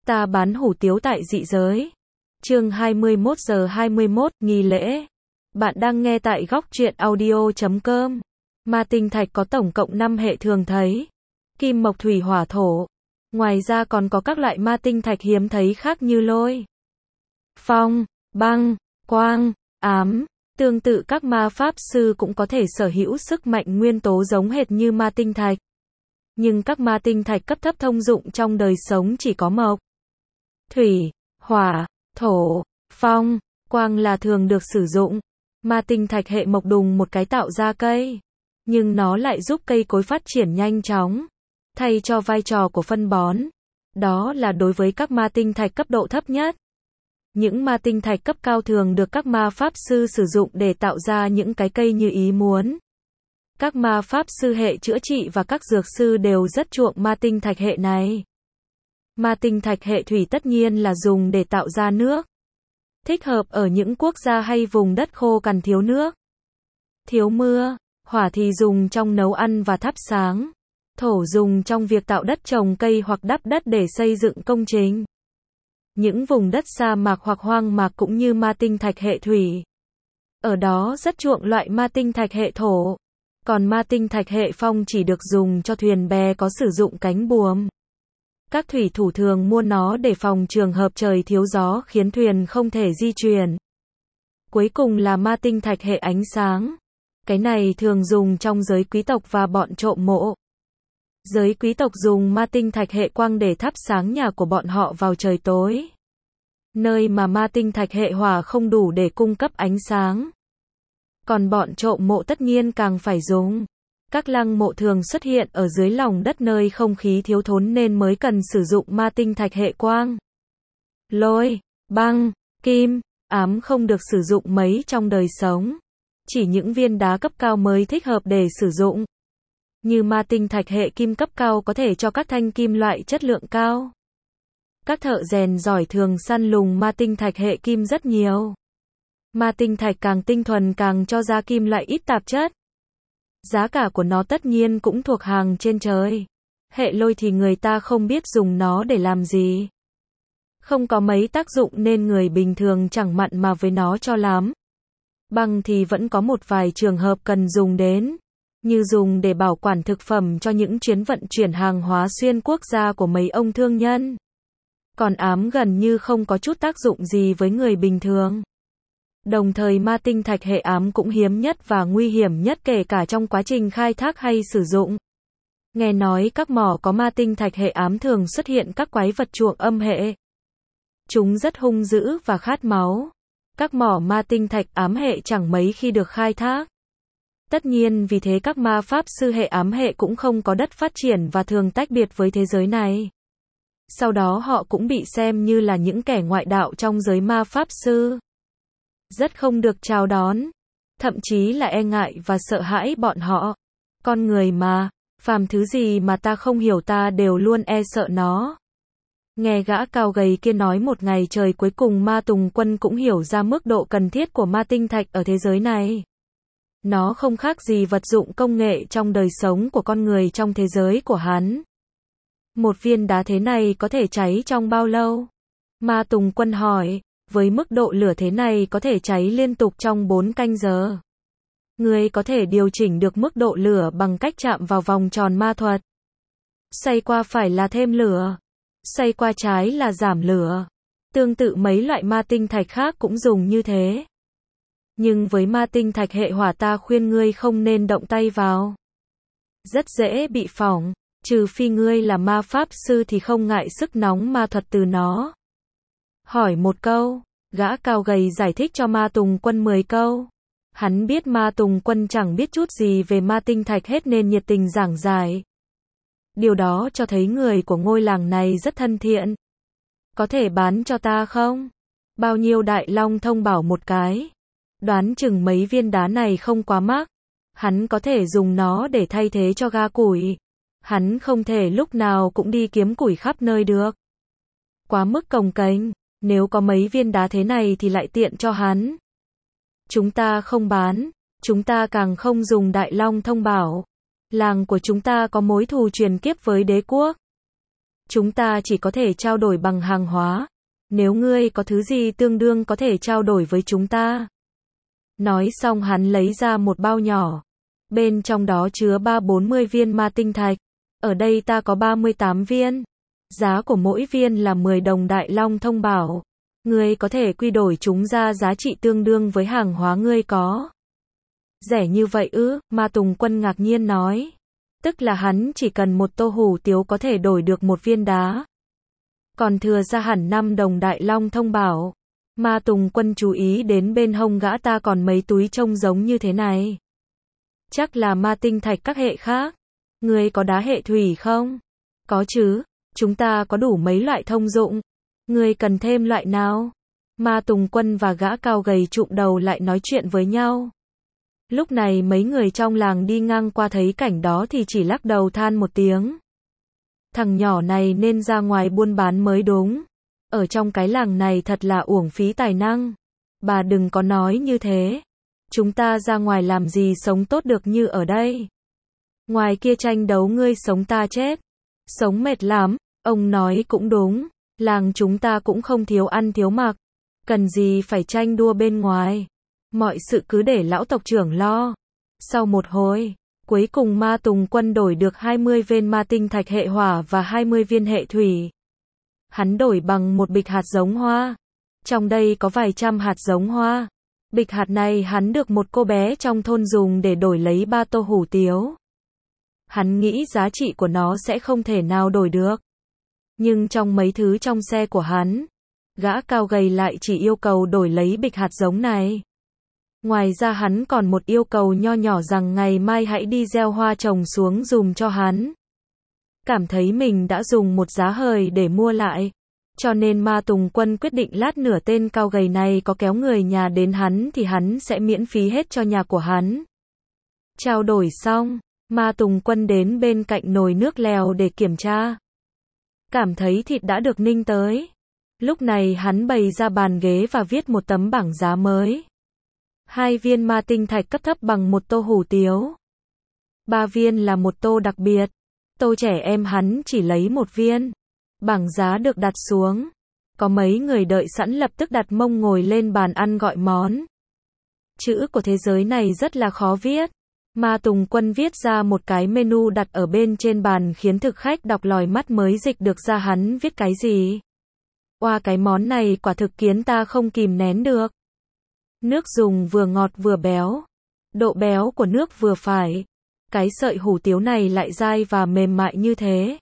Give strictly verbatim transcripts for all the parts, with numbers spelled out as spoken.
Ta bán hủ tiếu tại dị giới. Chương hai mươi mốt giờ hai mươi mốt, nghi lễ. Bạn đang nghe tại góc truyện audio chấm com. Ma tinh thạch có tổng cộng năm hệ thường thấy. Kim mộc thủy hỏa thổ. Ngoài ra còn có các loại ma tinh thạch hiếm thấy khác như lôi, phong, băng, quang, ám. Tương tự các ma pháp sư cũng có thể sở hữu sức mạnh nguyên tố giống hệt như ma tinh thạch. Nhưng các ma tinh thạch cấp thấp thông dụng trong đời sống chỉ có mộc, thủy, hỏa, thổ, phong, quang là thường được sử dụng. Ma tinh thạch hệ mộc đùng một cái tạo ra cây, nhưng nó lại giúp cây cối phát triển nhanh chóng, thay cho vai trò của phân bón. Đó là đối với các ma tinh thạch cấp độ thấp nhất. Những ma tinh thạch cấp cao thường được các ma pháp sư sử dụng để tạo ra những cái cây như ý muốn. Các ma pháp sư hệ chữa trị và các dược sư đều rất chuộng ma tinh thạch hệ này. Ma tinh thạch hệ thủy tất nhiên là dùng để tạo ra nước. Thích hợp ở những quốc gia hay vùng đất khô cằn thiếu nước, thiếu mưa. Hỏa thì dùng trong nấu ăn và thắp sáng. Thổ dùng trong việc tạo đất trồng cây hoặc đắp đất để xây dựng công trình. Những vùng đất sa mạc hoặc hoang mạc cũng như ma tinh thạch hệ thủy. Ở đó rất chuộng loại ma tinh thạch hệ thổ. Còn ma tinh thạch hệ phong chỉ được dùng cho thuyền bè có sử dụng cánh buồm. Các thủy thủ thường mua nó để phòng trường hợp trời thiếu gió khiến thuyền không thể di chuyển. Cuối cùng là ma tinh thạch hệ ánh sáng. Cái này thường dùng trong giới quý tộc và bọn trộm mộ. Giới quý tộc dùng ma tinh thạch hệ quang để thắp sáng nhà của bọn họ vào trời tối. Nơi mà ma tinh thạch hệ hỏa không đủ để cung cấp ánh sáng. Còn bọn trộm mộ tất nhiên càng phải dùng. Các lăng mộ thường xuất hiện ở dưới lòng đất nơi không khí thiếu thốn nên mới cần sử dụng ma tinh thạch hệ quang. Lôi, băng, kim, ám không được sử dụng mấy trong đời sống. Chỉ những viên đá cấp cao mới thích hợp để sử dụng. Như ma tinh thạch hệ kim cấp cao có thể cho các thanh kim loại chất lượng cao. Các thợ rèn giỏi thường săn lùng ma tinh thạch hệ kim rất nhiều. Ma tinh thạch càng tinh thuần càng cho ra kim loại ít tạp chất. Giá cả của nó tất nhiên cũng thuộc hàng trên trời. Hệ lôi thì người ta không biết dùng nó để làm gì. Không có mấy tác dụng nên người bình thường chẳng mặn mà với nó cho lắm. Băng thì vẫn có một vài trường hợp cần dùng đến. Như dùng để bảo quản thực phẩm cho những chuyến vận chuyển hàng hóa xuyên quốc gia của mấy ông thương nhân. Còn ám gần như không có chút tác dụng gì với người bình thường. Đồng thời ma tinh thạch hệ ám cũng hiếm nhất và nguy hiểm nhất kể cả trong quá trình khai thác hay sử dụng. Nghe nói các mỏ có ma tinh thạch hệ ám thường xuất hiện các quái vật chuộng âm hệ. Chúng rất hung dữ và khát máu. Các mỏ ma tinh thạch ám hệ chẳng mấy khi được khai thác. Tất nhiên vì thế các ma pháp sư hệ ám hệ cũng không có đất phát triển và thường tách biệt với thế giới này. Sau đó họ cũng bị xem như là những kẻ ngoại đạo trong giới ma pháp sư. Rất không được chào đón. Thậm chí là e ngại và sợ hãi bọn họ. Con người mà, phàm thứ gì mà ta không hiểu ta đều luôn e sợ nó. Nghe gã cao gầy kia nói một ngày trời cuối cùng ma tùng quân cũng hiểu ra mức độ cần thiết của ma tinh thạch ở thế giới này. Nó không khác gì vật dụng công nghệ trong đời sống của con người trong thế giới của hắn. Một viên đá thế này có thể cháy trong bao lâu? Ma tùng quân hỏi, với mức độ lửa thế này có thể cháy liên tục trong bốn canh giờ. Người có thể điều chỉnh được mức độ lửa bằng cách chạm vào vòng tròn ma thuật. Xoay qua phải là thêm lửa. Xoay qua trái là giảm lửa. Tương tự mấy loại ma tinh thạch khác cũng dùng như thế. Nhưng với ma tinh thạch hệ hỏa ta khuyên ngươi không nên động tay vào. Rất dễ bị phỏng, trừ phi ngươi là ma pháp sư thì không ngại sức nóng ma thuật từ nó. Hỏi một câu, gã cao gầy giải thích cho ma tùng quân mười câu. Hắn biết ma tùng quân chẳng biết chút gì về ma tinh thạch hết nên nhiệt tình giảng giải. Điều đó cho thấy người của ngôi làng này rất thân thiện. Có thể bán cho ta không? Bao nhiêu đại long thông bảo một cái. Đoán chừng mấy viên đá này không quá mắc. Hắn có thể dùng nó để thay thế cho ga củi. Hắn không thể lúc nào cũng đi kiếm củi khắp nơi được. Quá mức cồng kềnh. Nếu có mấy viên đá thế này thì lại tiện cho hắn. Chúng ta không bán. Chúng ta càng không dùng đại long thông bảo. Làng của chúng ta có mối thù truyền kiếp với đế quốc. Chúng ta chỉ có thể trao đổi bằng hàng hóa. Nếu ngươi có thứ gì tương đương có thể trao đổi với chúng ta. Nói xong hắn lấy ra một bao nhỏ. Bên trong đó chứa ba bốn mươi viên ma tinh thạch. Ở đây ta có ba mươi tám viên. Giá của mỗi viên là mười đồng Đại Long thông bảo. Ngươi có thể quy đổi chúng ra giá trị tương đương với hàng hóa ngươi có. Rẻ như vậy ư? Ma Tùng Quân ngạc nhiên nói. Tức là hắn chỉ cần một tô hủ tiếu có thể đổi được một viên đá. Còn thừa ra hẳn năm đồng Đại Long thông bảo. Ma Tùng Quân chú ý đến bên hông gã ta còn mấy túi trông giống như thế này. Chắc là ma tinh thạch các hệ khác. Ngươi có đá hệ thủy không? Có chứ, chúng ta có đủ mấy loại thông dụng. Ngươi cần thêm loại nào? Ma Tùng Quân và gã cao gầy trụm đầu lại nói chuyện với nhau. Lúc này mấy người trong làng đi ngang qua thấy cảnh đó thì chỉ lắc đầu than một tiếng. Thằng nhỏ này nên ra ngoài buôn bán mới đúng. Ở trong cái làng này thật là uổng phí tài năng. Bà đừng có nói như thế. Chúng ta ra ngoài làm gì sống tốt được như ở đây. Ngoài kia tranh đấu ngươi sống ta chết. Sống mệt lắm, ông nói cũng đúng. Làng chúng ta cũng không thiếu ăn thiếu mặc. Cần gì phải tranh đua bên ngoài. Mọi sự cứ để lão tộc trưởng lo. Sau một hồi, cuối cùng Ma Tùng Quân đổi được hai mươi viên ma tinh thạch hệ hỏa và hai mươi viên hệ thủy. Hắn đổi bằng một bịch hạt giống hoa. Trong đây có vài trăm hạt giống hoa. Bịch hạt này hắn được một cô bé trong thôn dùng để đổi lấy ba tô hủ tiếu. Hắn nghĩ giá trị của nó sẽ không thể nào đổi được. Nhưng trong mấy thứ trong xe của hắn, gã cao gầy lại chỉ yêu cầu đổi lấy bịch hạt giống này. Ngoài ra hắn còn một yêu cầu nho nhỏ rằng ngày mai hãy đi gieo hoa trồng xuống dùm cho hắn. Cảm thấy mình đã dùng một giá hời để mua lại. Cho nên Ma Tùng Quân quyết định lát nửa tên cao gầy này có kéo người nhà đến hắn thì hắn sẽ miễn phí hết cho nhà của hắn. Trao đổi xong, Ma Tùng Quân đến bên cạnh nồi nước lèo để kiểm tra. Cảm thấy thịt đã được ninh tới. Lúc này hắn bày ra bàn ghế và viết một tấm bảng giá mới. Hai viên ma tinh thạch cấp thấp bằng một tô hủ tiếu. Ba viên là một tô đặc biệt. Tô trẻ em hắn chỉ lấy một viên. Bảng giá được đặt xuống. Có mấy người đợi sẵn lập tức đặt mông ngồi lên bàn ăn gọi món. Chữ của thế giới này rất là khó viết. Ma Tùng Quân viết ra một cái menu đặt ở bên trên bàn khiến thực khách đọc lòi mắt mới dịch được ra hắn viết cái gì. Oa cái món này quả thực khiến ta không kìm nén được. Nước dùng vừa ngọt vừa béo. Độ béo của nước vừa phải. Cái sợi hủ tiếu này lại dai và mềm mại như thế.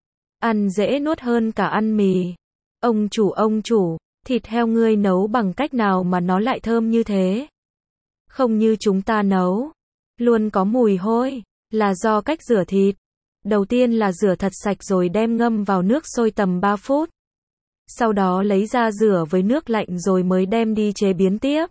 Ăn dễ nuốt hơn cả ăn mì. Ông chủ ông chủ, thịt heo ngươi nấu bằng cách nào mà nó lại thơm như thế? Không như chúng ta nấu. Luôn có mùi hôi. Là do cách rửa thịt. Đầu tiên là rửa thật sạch rồi đem ngâm vào nước sôi tầm ba phút. Sau đó lấy ra rửa với nước lạnh rồi mới đem đi chế biến tiếp.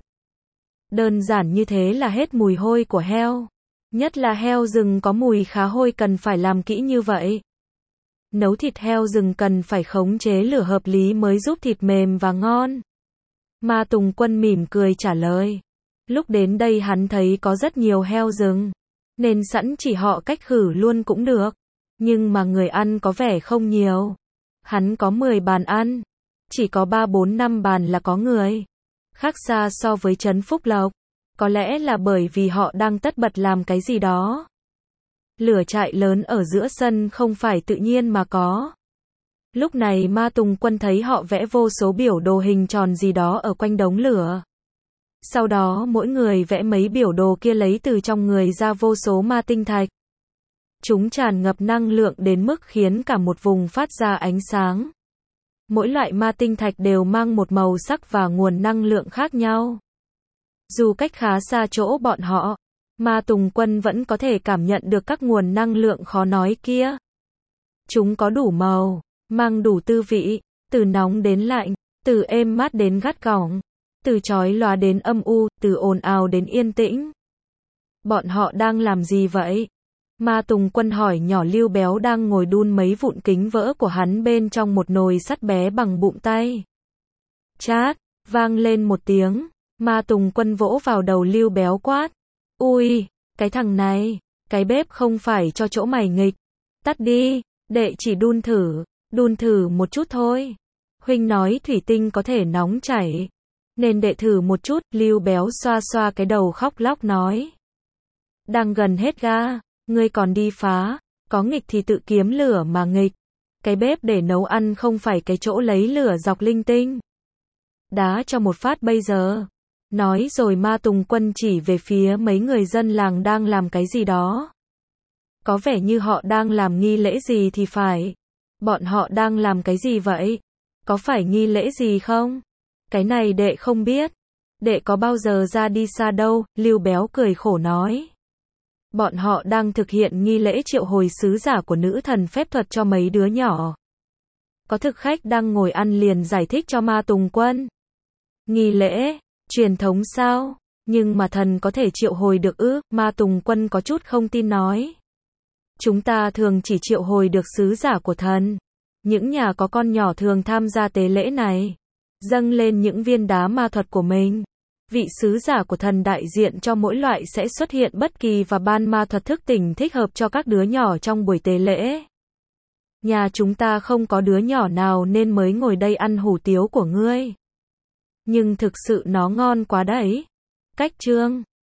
Đơn giản như thế là hết mùi hôi của heo. Nhất là heo rừng có mùi khá hôi cần phải làm kỹ như vậy. Nấu thịt heo rừng cần phải khống chế lửa hợp lý mới giúp thịt mềm và ngon. Ma Tùng Quân mỉm cười trả lời. Lúc đến đây hắn thấy có rất nhiều heo rừng. Nên sẵn chỉ họ cách khử luôn cũng được. Nhưng mà người ăn có vẻ không nhiều. Hắn có mười bàn ăn. Chỉ có ba bốn năm bàn là có người. Khác xa so với trấn Phúc Lộc. Có lẽ là bởi vì họ đang tất bật làm cái gì đó. Lửa trại lớn ở giữa sân không phải tự nhiên mà có. Lúc này Ma Tùng Quân thấy họ vẽ vô số biểu đồ hình tròn gì đó ở quanh đống lửa. Sau đó mỗi người vẽ mấy biểu đồ kia lấy từ trong người ra vô số ma tinh thạch. Chúng tràn ngập năng lượng đến mức khiến cả một vùng phát ra ánh sáng. Mỗi loại ma tinh thạch đều mang một màu sắc và nguồn năng lượng khác nhau. Dù cách khá xa chỗ bọn họ, Ma Tùng Quân vẫn có thể cảm nhận được các nguồn năng lượng khó nói kia. Chúng có đủ màu, mang đủ tư vị, từ nóng đến lạnh, từ êm mát đến gắt gỏng, từ chói lóa đến âm u, từ ồn ào đến yên tĩnh. Bọn họ đang làm gì vậy? Ma Tùng Quân hỏi nhỏ Lưu Béo đang ngồi đun mấy vụn kính vỡ của hắn bên trong một nồi sắt bé bằng bụng tay. Chát, vang lên một tiếng. Ma Tùng Quân vỗ vào đầu Lưu Béo quát. Ui, cái thằng này, cái bếp không phải cho chỗ mày nghịch. Tắt đi, đệ chỉ đun thử. Đun thử một chút thôi. Huynh nói thủy tinh có thể nóng chảy. Nên đệ thử một chút, Lưu Béo xoa xoa cái đầu khóc lóc nói. Đang gần hết ga, ngươi còn đi phá, có nghịch thì tự kiếm lửa mà nghịch. Cái bếp để nấu ăn không phải cái chỗ lấy lửa dọc linh tinh. Đá cho một phát bây giờ. Nói rồi Ma Tùng Quân chỉ về phía mấy người dân làng đang làm cái gì đó. Có vẻ như họ đang làm nghi lễ gì thì phải. Bọn họ đang làm cái gì vậy? Có phải nghi lễ gì không? Cái này đệ không biết. Đệ có bao giờ ra đi xa đâu, Lưu Béo cười khổ nói. Bọn họ đang thực hiện nghi lễ triệu hồi sứ giả của nữ thần phép thuật cho mấy đứa nhỏ. Có thực khách đang ngồi ăn liền giải thích cho Ma Tùng Quân. Nghi lễ, truyền thống sao? Nhưng mà thần có thể triệu hồi được ư? Ma Tùng Quân có chút không tin nói. Chúng ta thường chỉ triệu hồi được sứ giả của thần. Những nhà có con nhỏ thường tham gia tế lễ này. Dâng lên những viên đá ma thuật của mình. Vị sứ giả của thần đại diện cho mỗi loại sẽ xuất hiện bất kỳ và ban ma thuật thức tỉnh thích hợp cho các đứa nhỏ trong buổi tế lễ. Nhà chúng ta không có đứa nhỏ nào nên mới ngồi đây ăn hủ tiếu của ngươi. Nhưng thực sự nó ngon quá đấy. Cách chương